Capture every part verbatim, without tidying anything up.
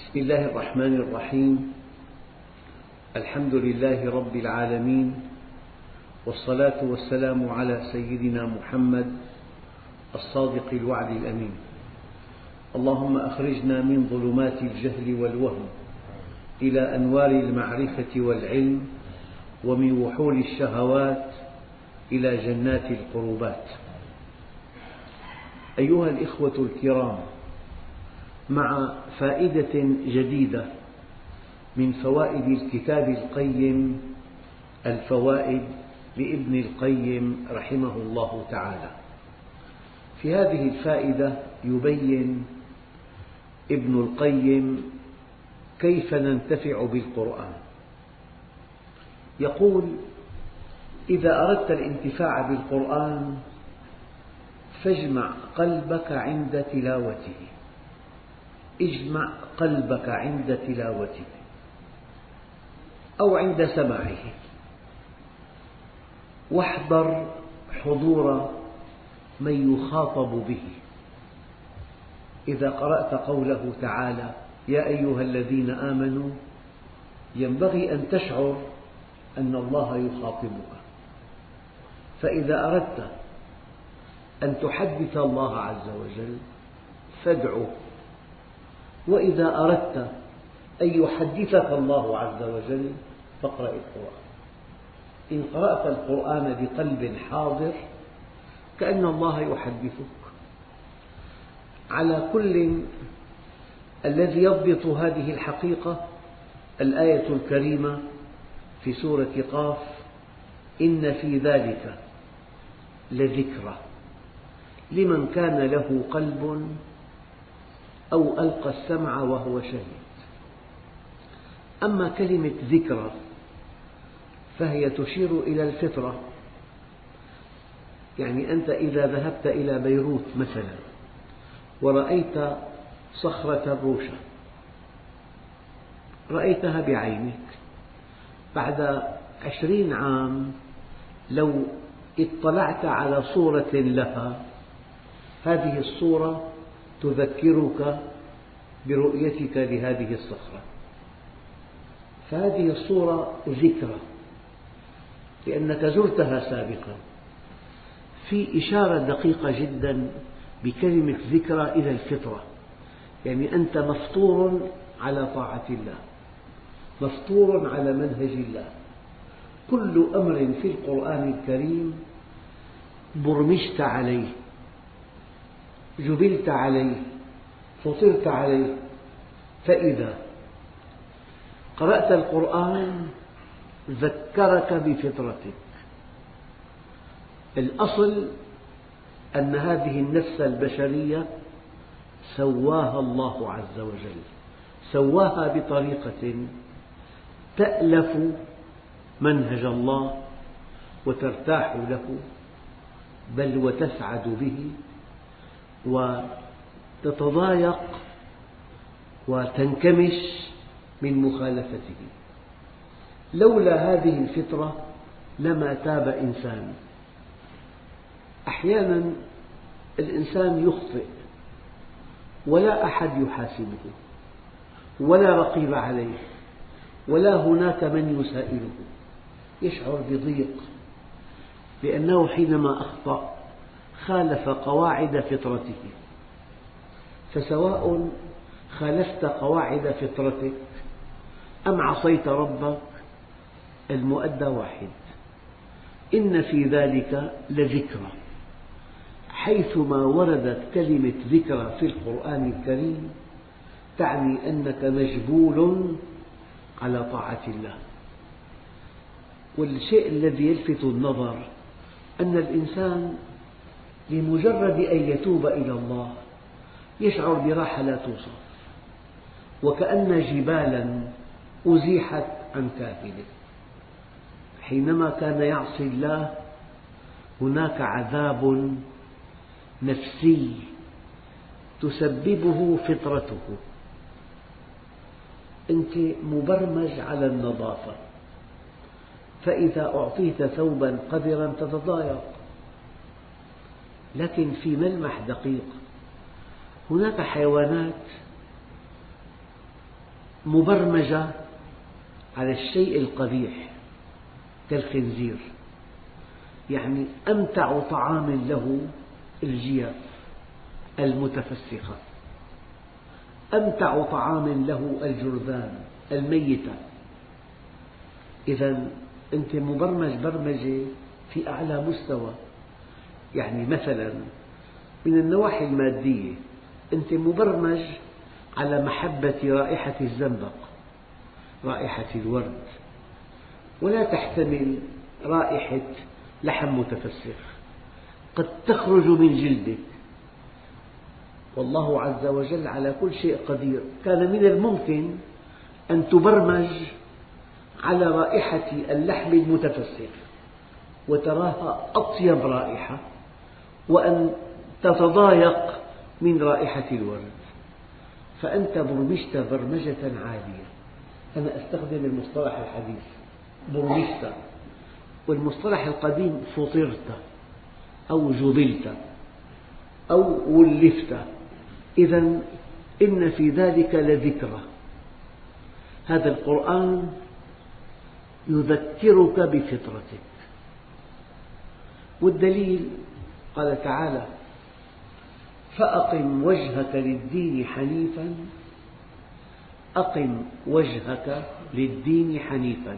بسم الله الرحمن الرحيم. الحمد لله رب العالمين، والصلاة والسلام على سيدنا محمد الصادق الوعد الأمين. اللهم أخرجنا من ظلمات الجهل والوهم إلى أنوار المعرفة والعلم، ومن وحول الشهوات إلى جنات القربات. أيها الإخوة الكرام، مع فائدة جديدة من فوائد الكتاب القيم الفوائد لابن القيم رحمه الله تعالى. في هذه الفائدة يبين ابن القيم كيف ننتفع بالقرآن. يقول: إذا أردت الانتفاع بالقرآن فاجمع قلبك عند تلاوته، اجمع قلبك عند تلاوته أو عند سماعه، واحضر حضور من يخاطب به. إذا قرأت قوله تعالى: يا أيها الذين آمنوا، ينبغي أن تشعر أن الله يخاطبك. فإذا أردت أن تحدث الله عز وجل فادعه، وإذا أردت أن يحدثك الله عز وجل فاقرأ القرآن. إن قرأت القرآن بقلب حاضر كأن الله يحدثك. على كل، الذي يضبط هذه الحقيقة الآية الكريمة في سورة قاف: إن في ذلك لذكرى لمن كان له قلب أو ألقى السمع وهو شهيد. أما كلمة ذكرى فهي تشير إلى الفطرة. يعني أنت إذا ذهبت إلى بيروت مثلا ورأيت صخرة الروشة، رأيتها بعينك، بعد عشرين عام لو اطلعت على صورة لها، هذه الصورة تذكرك برؤيتك لهذه الصخرة، فهذه الصورة ذكرى لأنك زرتها سابقا. في إشارة دقيقة جدا بكلمة ذكرى إلى الفطرة، يعني أنت مفطور على طاعة الله، مفطور على منهج الله. كل أمر في القرآن الكريم برمجت عليه، جبلت عليه، فطرت عليه. فإذا قرأت القرآن ذكرك بفطرتك. الأصل أن هذه النفس البشرية سواها الله عز وجل، سواها بطريقة تألف منهج الله وترتاح له، بل وتسعد به، وتتضايق وتنكمش من مخالفته. لولا هذه الفطرة لما تاب إنسان. أحيانا الإنسان يخطئ ولا أحد يحاسبه ولا رقيب عليه ولا هناك من يسائله، يشعر بضيق لأنه حينما أخطأ خالف قواعد فطرته. فسواء خالفت قواعد فطرتك أم عصيت ربك، المؤدى واحد. إن في ذلك لذكرى. حيثما وردت كلمة ذكرى في القرآن الكريم تعني أنك مجبول على طاعة الله. والشيء الذي يلفت النظر أن الإنسان لمجرد أن يتوب إلى الله يشعر براحة لا توصف، وكأن جبالا أزيحت عن كاهله. حينما كان يعصي الله هناك عذاب نفسي تسببه فطرته. أنت مبرمج على النظافة، فإذا أعطيت ثوبا قذرا تتضايق. لكن في ملمح دقيق، هناك حيوانات مبرمجة على الشيء القبيح كالخنزير، يعني أمتع طعام له الجياف المتفسخة، أمتع طعام له الجرذان الميتة. إذا أنت مبرمج برمجة في أعلى مستوى. يعني مثلا من النواحي المادية أنت مبرمج على محبة رائحة الزنبق، رائحة الورد، ولا تحتمل رائحة لحم متفسخ قد تخرج من جلدك. والله عز وجل على كل شيء قدير. كان من الممكن أن تبرمج على رائحة اللحم المتفسخ وتراها أطيب رائحة، وأن تتضايق من رائحة الورد، فأنت برمجت برمجة عالية. أنا أستخدم المصطلح الحديث برمجت، والمصطلح القديم فطرت أو جبلت أو ولفت. إذا إن في ذلك لذكرى. هذا القرآن يذكرك بفطرتك، والدليل قال تعالى: فأقم وجهك للدين حنيفا. أقم وجهك للدين حنيفا،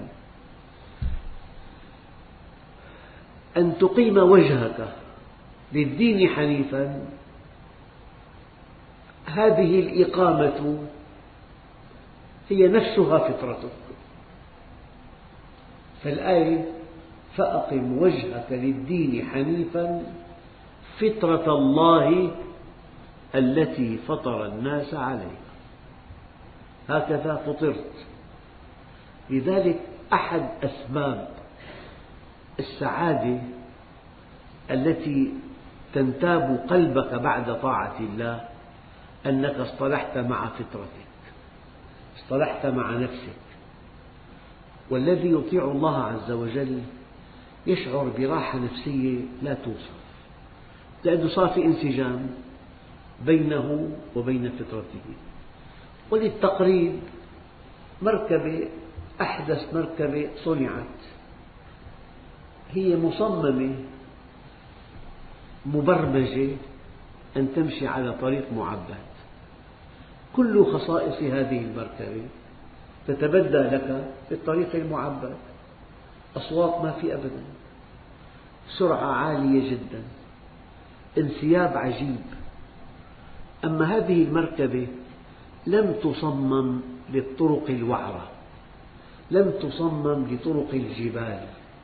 أن تقيم وجهك للدين حنيفا، هذه الإقامة هي نفسها فطرتك. فالآية: فأقم وجهك للدين حنيفا فطرة الله التي فطر الناس عليها، هكذا فطرت. لذلك أحد أسباب السعادة التي تنتاب قلبك بعد طاعة الله أنك اصطلحت مع فطرتك، اصطلحت مع نفسك. والذي يطيع الله عز وجل يشعر براحة نفسية لا توصف، لأنه صار في انسجام بينه وبين فطرته. وللتقريب، مركبة أحدث مركبة صنعت هي مصممة مبرمجة أن تمشي على طريق معبد. كل خصائص هذه المركبة تتبدى لك في الطريق المعبد. أصوات ما في أبدا، سرعة عالية جدا، انسياب عجيب. أما هذه المركبة لم تصمم للطرق الوعرة، لم تصمم لطرق الجبال.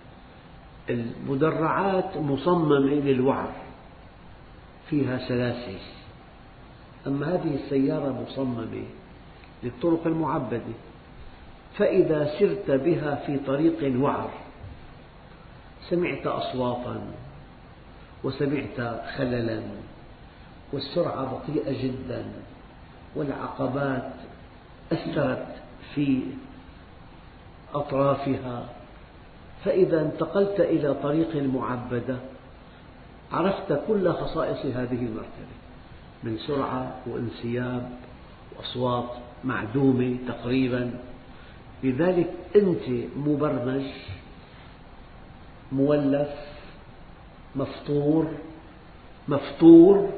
المدرعات مصممة للوعر، فيها سلاسل. أما هذه السيارة مصممة للطرق المعبدة. فإذا سرت بها في طريق وعر سمعت أصواتا وسمعت خللا، والسرعة بطيئة جدا، والعقبات أثرت في أطرافها. فإذا انتقلت إلى طريق معبدة عرفت كل خصائص هذه المركبة من سرعة وانسياب وأصوات معدومة تقريبا. لذلك أنت مبرمج، مولف، مفطور مفطور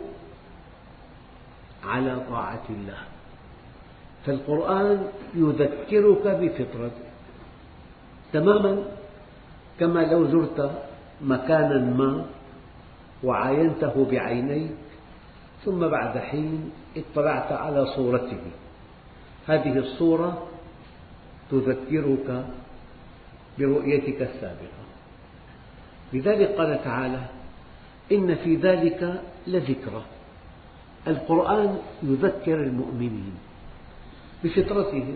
على طاعة الله. فالقرآن يذكرك بفطرتك تماما، كما لو زرت مكانا ما وعاينته بعينيك، ثم بعد حين اطلعت على صورته. هذه الصورة تذكرك برؤيتك السابقة. لذلك قال تعالى: إن في ذلك لذكرى. القرآن يذكر المؤمنين بفطرتهم.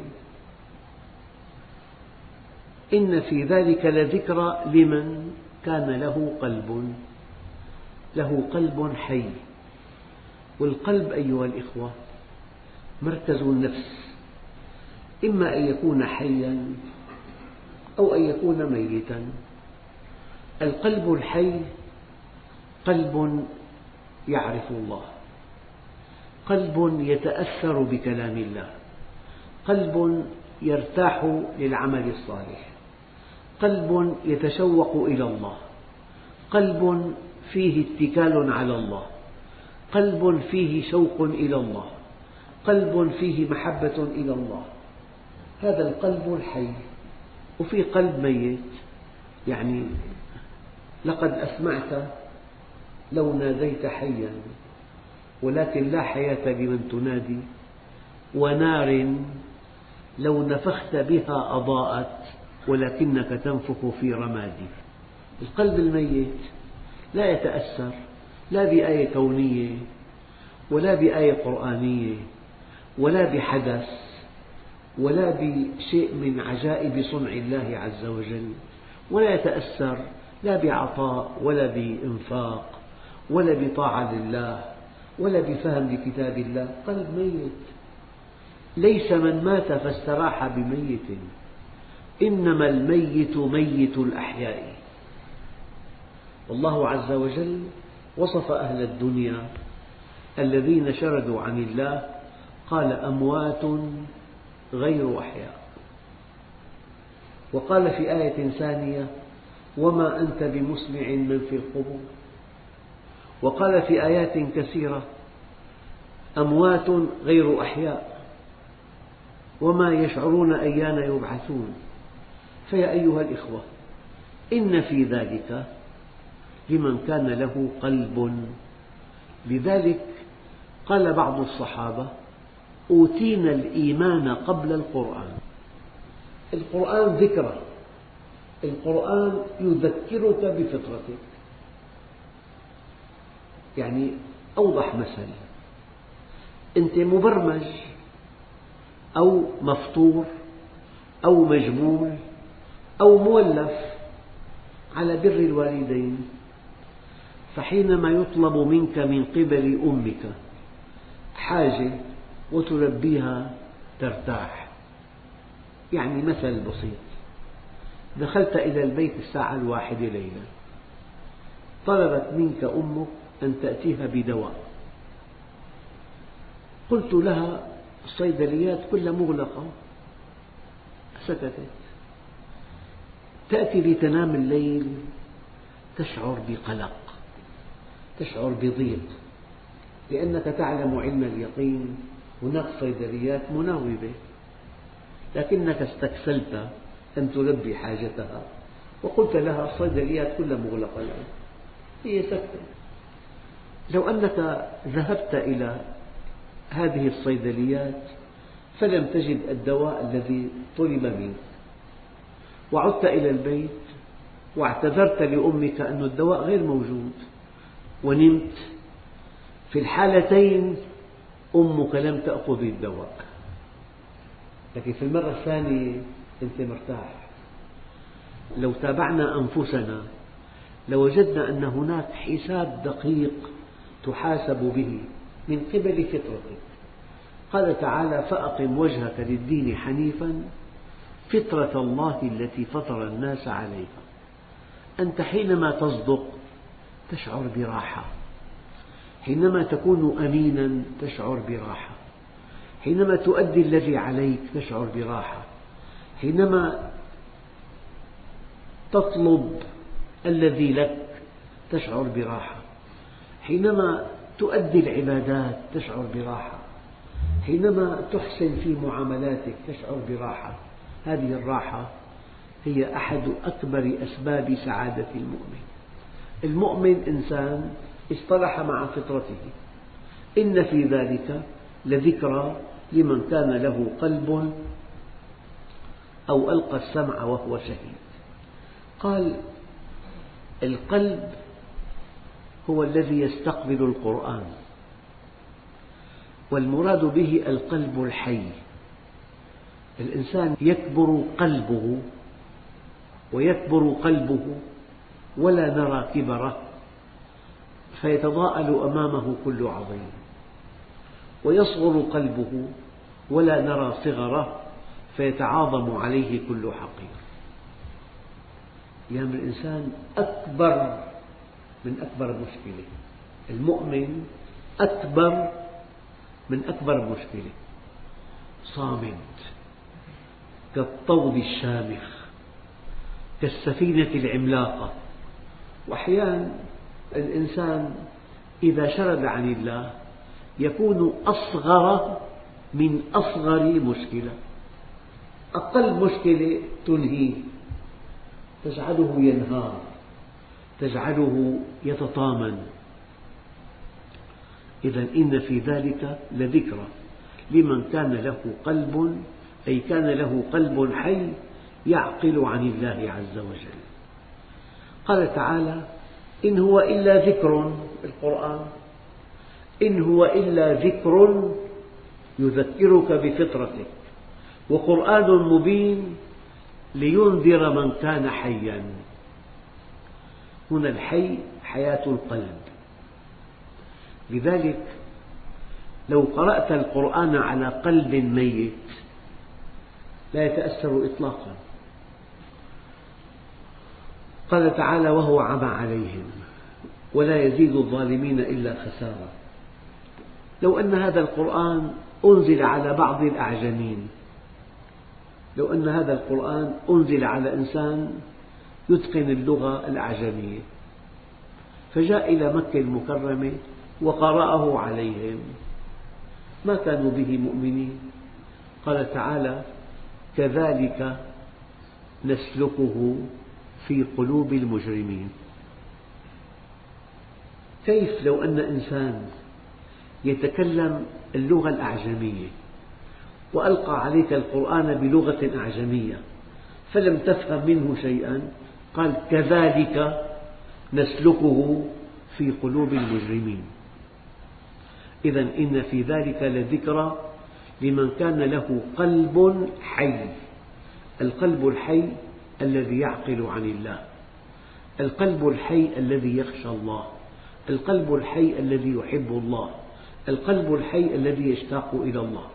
إن في ذلك لذكرى لمن كان له قلب، له قلب حي. والقلب أيها الإخوة مركز النفس، إما أن يكون حيا أو أن يكون ميتا. القلب الحي قلب يعرف الله، قلب يتأثر بكلام الله، قلب يرتاح للعمل الصالح، قلب يتشوق إلى الله، قلب فيه اتكال على الله، قلب فيه شوق إلى الله، قلب فيه محبة إلى الله. هذا القلب الحي. وفي قلب ميت، يعني لقد أسمعت لو ناديت حيا ولكن لا حياة لمن تنادي، ونار لو نفخت بها أضاءت ولكنك تنفخ في رمادي. القلب الميت لا يتأثر لا بآية كونية ولا بآية قرآنية ولا بحدث ولا بشيء من عجائب صنع الله عز وجل، ولا يتأثر لا بعطاء ولا بإنفاق ولا بطاعة لله ولا بفهم لكتاب الله. قلب ميت. ليس من مات فاستراح بميت، إنما الميت ميت الأحياء. والله عز وجل وصف أهل الدنيا الذين شردوا عن الله، قال أموات غير أحياء. وقال في آية ثانية وما أنت بمسمع من في القبور. وقال في آيات كثيرة أموات غير أحياء وما يشعرون أيان يبعثون. فيا أيها الإخوة، إن في ذلك لمن كان له قلب. لذلك قال بعض الصحابة أوتينا الإيمان قبل القرآن. القرآن ذكرى، القرآن يذكرك بفطرتك. يعني أوضح مثل، أنت مبرمج أو مفطور أو مجبول أو مولف على بر الوالدين، فحينما يطلب منك من قبل أمك حاجة وتلبيها ترتاح. يعني مثل بسيط، دخلت إلى البيت الساعة الواحدة ليلا، طلبت منك أمك أن تأتيها بدواء، قلت لها الصيدليات كلها مغلقة، سكتت. تأتي لتنام الليل تشعر بقلق، تشعر بضيق، لأنك تعلم علم اليقين هناك صيدليات مناوبة، لكنك استكسلت أن تلبي حاجتها وقلت لها الصيدليات كلها مغلقة الآن، هي سكتت. لو أنك ذهبت إلى هذه الصيدليات فلم تجد الدواء الذي طلب منك، وعدت إلى البيت واعتذرت لأمك أن الدواء غير موجود ونمت، في الحالتين أمك لم تأخذ الدواء، لكن في المرة الثانية أنت مرتاح. لو تابعنا أنفسنا لوجدنا أن هناك حساب دقيق تحاسب به من قبل فطرتك. قال تعالى فأقم وجهك للدين حنيفا فطرة الله التي فطر الناس عليها. أنت حينما تصدق تشعر براحة، حينما تكون أمينا تشعر براحة، حينما تؤدي الذي عليك تشعر براحة، حينما تطلب الذي لك تشعر براحة، حينما تؤدي العبادات تشعر براحة، حينما تحسن في معاملاتك تشعر براحة. هذه الراحة هي أحد أكبر أسباب سعادة المؤمن. المؤمن إنسان اصطلح مع فطرته. إن في ذلك لذكرى لمن كان له قلب أو ألقى السمع وهو شهيد. قال القلب هو الذي يستقبل القرآن، والمراد به القلب الحي. الإنسان يكبر قلبه ويكبر قلبه ولا نرى كبره، فيتضاءل أمامه كل عظيم، ويصغر قلبه ولا نرى صغره فيتعاظم عليه كل حقير. يعني الإنسان أكبر من أكبر مشكلة، المؤمن أكبر من أكبر مشكلة، صامت كالطود الشامخ، كالسفينة العملاقة. وأحيانا الإنسان إذا شرد عن الله يكون أصغر من أصغر مشكلة، أقل مشكلة تنهيه، تجعله ينهار، تجعله يتطامن. إذا إن في ذلك لذكرى لمن كان له قلب، أي كان له قلب حي يعقل عن الله عز وجل. قال تعالى: إن هو إلا ذكر، القرآن إن هو إلا ذكر يذكرك بفطرتك، وقرآن مبين لينذر من كان حيا. هنا الحي حياة القلب. لذلك لو قرأت القرآن على قلب ميت لا يتأثر إطلاقا. قال تعالى: وهو عمى عليهم ولا يزيد الظالمين إلا خسارة. لو أن هذا القرآن أنزل على بعض الأعجمين، لو أن هذا القرآن أنزل على إنسان يتقن اللغة الأعجمية فجاء إلى مكة المكرمة وقرأه عليهم ما كانوا به مؤمنين. قال تعالى: كذلك نسلكه في قلوب المجرمين. كيف لو أن إنسان يتكلم اللغة الأعجمية وألقى عليك القرآن بلغة أعجمية فلم تفهم منه شيئا؟ قال: كذلك نسلكه في قلوب المجرمين. إذا إن في ذلك لذكرى لمن كان له قلب حي. القلب الحي الذي يعقل عن الله، القلب الحي الذي يخشى الله، القلب الحي الذي يحب الله، القلب الحي الذي يشتاق إلى الله.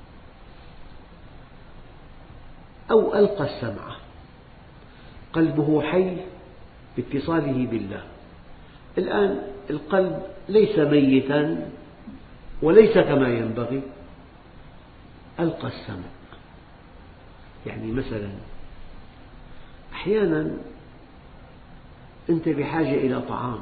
أو ألقى السمع، قلبه حي باتصاله بالله. الآن القلب ليس ميتا وليس كما ينبغي، ألقى السمع. يعني مثلا أحيانا أنت بحاجة إلى طعام،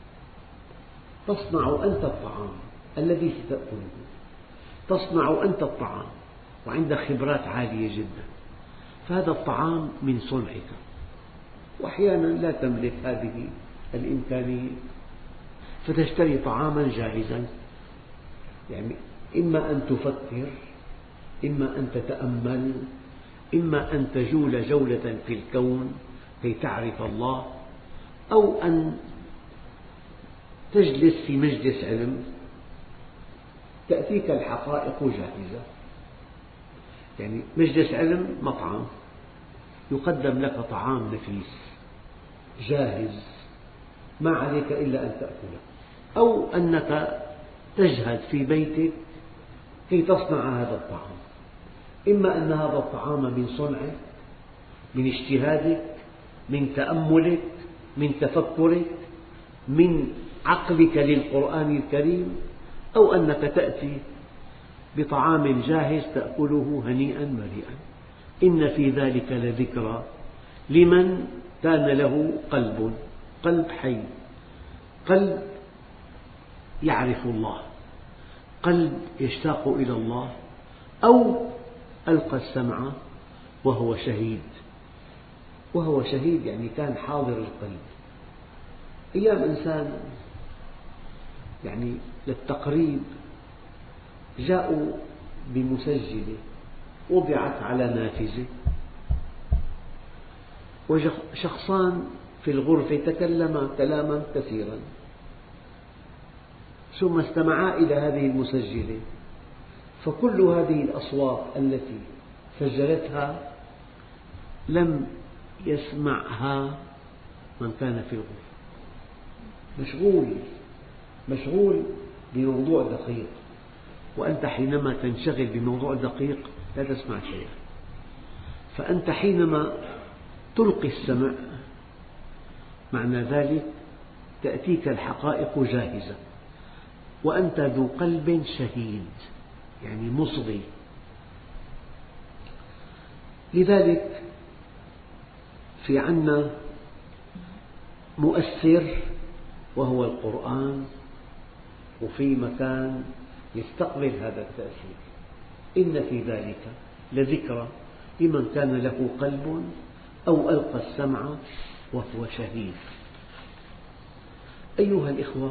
تصنع أنت الطعام الذي ستأكله، تصنع أنت الطعام وعندك خبرات عالية جدا، فهذا الطعام من صنعك، وأحيانا لا تملك هذه الإمكانية فتشتري طعاما جاهزا. يعني إما أن تفكر، إما أن تتأمل، إما أن تجول جولة في الكون كي تعرف الله، أو أن تجلس في مجلس علم تأتيك الحقائق جاهزة. يعني مجلس علم مطعم يقدم لك طعام نفيس جاهز ما عليك إلا أن تأكله، أو أنك تجهد في بيتك كي تصنع هذا الطعام. إما أن هذا الطعام من صنعك، من اجتهادك، من تأملك، من تفكرك، من عقلك للقرآن الكريم، أو أنك تأتي بطعام جاهز تأكله هنيئا مريئا. إن في ذلك لذكرى لمن كان له قلب، قلب حي، قلب يعرف الله، قلب يشتاق إلى الله. أو ألقى السمع وهو شهيد. وهو شهيد يعني كان حاضر القلب. أيام إنسان يعني للتقريب جاءوا بمسجلة وضعت على نافذة، وشخصان في الغرفة تكلما كلاما كثيرا، ثم استمعا إلى هذه المسجلة، فكل هذه الأصوات التي سجلتها لم يسمعها من كان في الغرفة، مشغول مشغول بموضوع دقيق، وأنت حينما تنشغل بموضوع دقيق لا تسمع شيئا. فأنت حينما تلقي السمع معنى ذلك تأتيك الحقائق جاهزة، وأنت ذو قلب شهيد يعني مصغي. لذلك في عنا مؤثر وهو القرآن، وفي مكان يستقبل هذا التأثير. إن في ذلك لذكرى لمن كان له قلب أو ألقى السمع وهو شهيد. أيها الإخوة،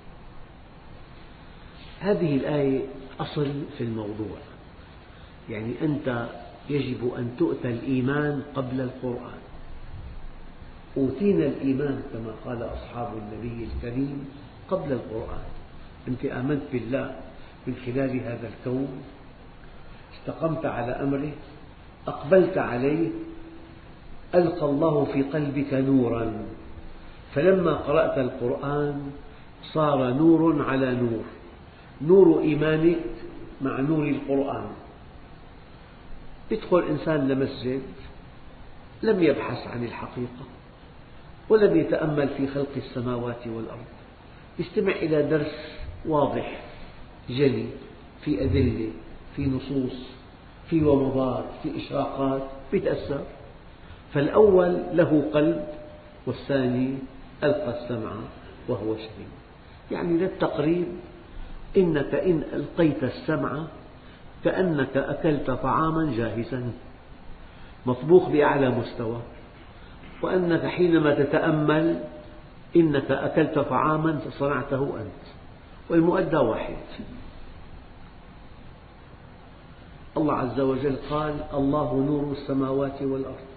هذه الآية أصل في الموضوع، يعني أنت يجب أن تؤتى الإيمان قبل القرآن. أوتينا الإيمان كما قال أصحاب النبي الكريم قبل القرآن. أنت آمنت بالله من خلال هذا الكون، استقمت على أمره، أقبلت عليه، ألقى الله في قلبك نورا، فلما قرأت القرآن صار نور على نور، نور إيمانك مع نور القرآن. يدخل إنسان لمسجد لم يبحث عن الحقيقة ولم يتأمل في خلق السماوات والأرض، يستمع إلى درس واضح جلي في أدلة، في نصوص، في ومضات، في إشراقات، يتأثر. فالأول له قلب، والثاني ألقى السمع وهو شهيد. يعني للتقريب، إنك إن ألقيت السمع كأنك أكلت طعاما جاهزا مطبوخ بأعلى مستوى، وأنك حينما تتأمل إنك أكلت طعاما صنعته أنت، والمؤدى واحد. الله عز وجل قال: الله نور السماوات والأرض،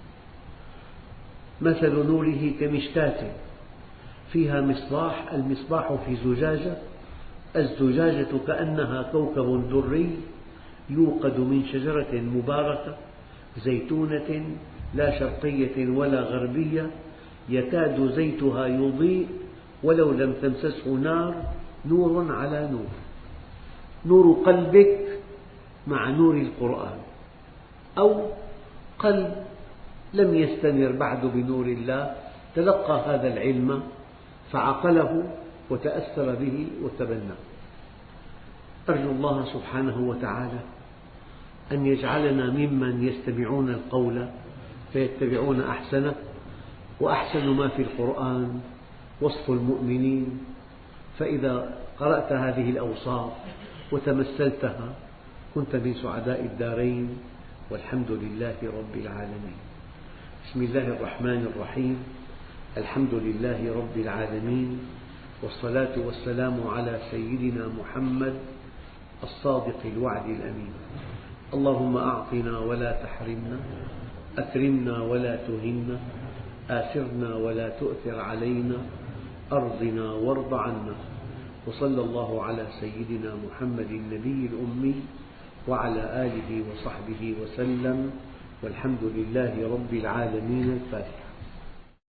مثل نوره كمشكاة فيها مصباح، المصباح في زجاجة، الزجاجة كأنها كوكب دري يوقد من شجرة مباركة زيتونة لا شرقية ولا غربية يكاد زيتها يضيء ولو لم تمسسه نار، نور على نور. نور قلبك مع نور القرآن، أو قلب لم يستنر بعد بنور الله، تلقى هذا العلم فعقله وتأثر به وتبناه. أرجو الله سبحانه وتعالى أن يجعلنا ممن يستمعون القول فيتبعون أحسنه، وأحسن ما في القرآن وصف المؤمنين، فإذا قرأت هذه الأوصاف وتمثلتها كنت من سعداء الدارين، والحمد لله رب العالمين. بسم الله الرحمن الرحيم. الحمد لله رب العالمين، والصلاة والسلام على سيدنا محمد الصادق الوعد الأمين. اللهم أعطنا ولا تحرمنا، أكرمنا ولا تهنا، آثرنا ولا تؤثر علينا، أرضنا وارض عنا. وصلى الله على سيدنا محمد النبي الأمي وعلى آله وصحبه وسلم، والحمد لله رب العالمين. الفاتحة.